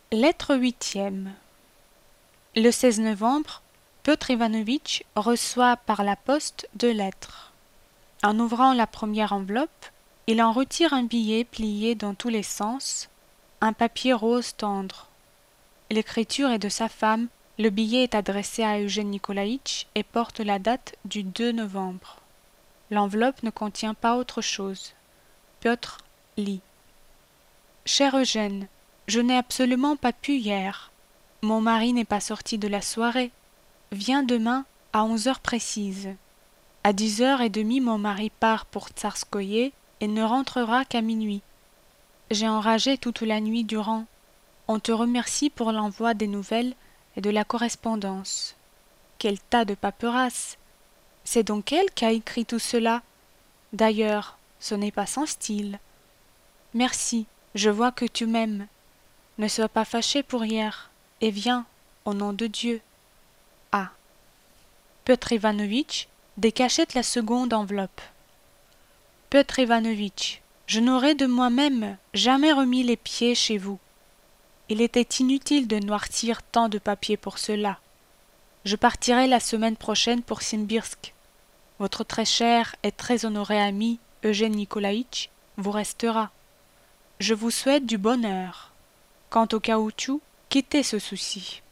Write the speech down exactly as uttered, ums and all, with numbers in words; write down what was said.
Lettre huitième. Le seize novembre, Piotr Ivanovitch reçoit par la poste deux lettres. En ouvrant la première enveloppe, il en retire un billet plié dans tous les sens, un papier rose tendre. L'écriture est de sa femme, le billet est adressé à Eugène Nicolaïtch et porte la date du deux novembre. L'enveloppe ne contient pas autre chose. Piotr lit. Cher Eugène, je n'ai absolument pas pu hier. Mon mari n'est pas sorti de la soirée. Viens demain à onze heures précises. À dix heures et demie, mon mari part pour Tsarskoïe et ne rentrera qu'à minuit. J'ai enragé toute la nuit durant. On te remercie pour l'envoi des nouvelles et de la correspondance. Quel tas de paperasses! C'est donc elle qui a écrit tout cela. D'ailleurs, ce n'est pas son style. Merci, je vois que tu m'aimes. Ne sois pas fâché pour hier, et viens, au nom de Dieu. A. Piotr Ivanovitch décachette la seconde enveloppe. Piotr Ivanovitch, je n'aurais de moi-même jamais remis les pieds chez vous. Il était inutile de noircir tant de papier pour cela. Je partirai la semaine prochaine pour Simbirsk. Votre très cher et très honoré ami, Eugène Nicolaïtch, vous restera. Je vous souhaite du bonheur. Quant au caoutchouc, quittez ce souci.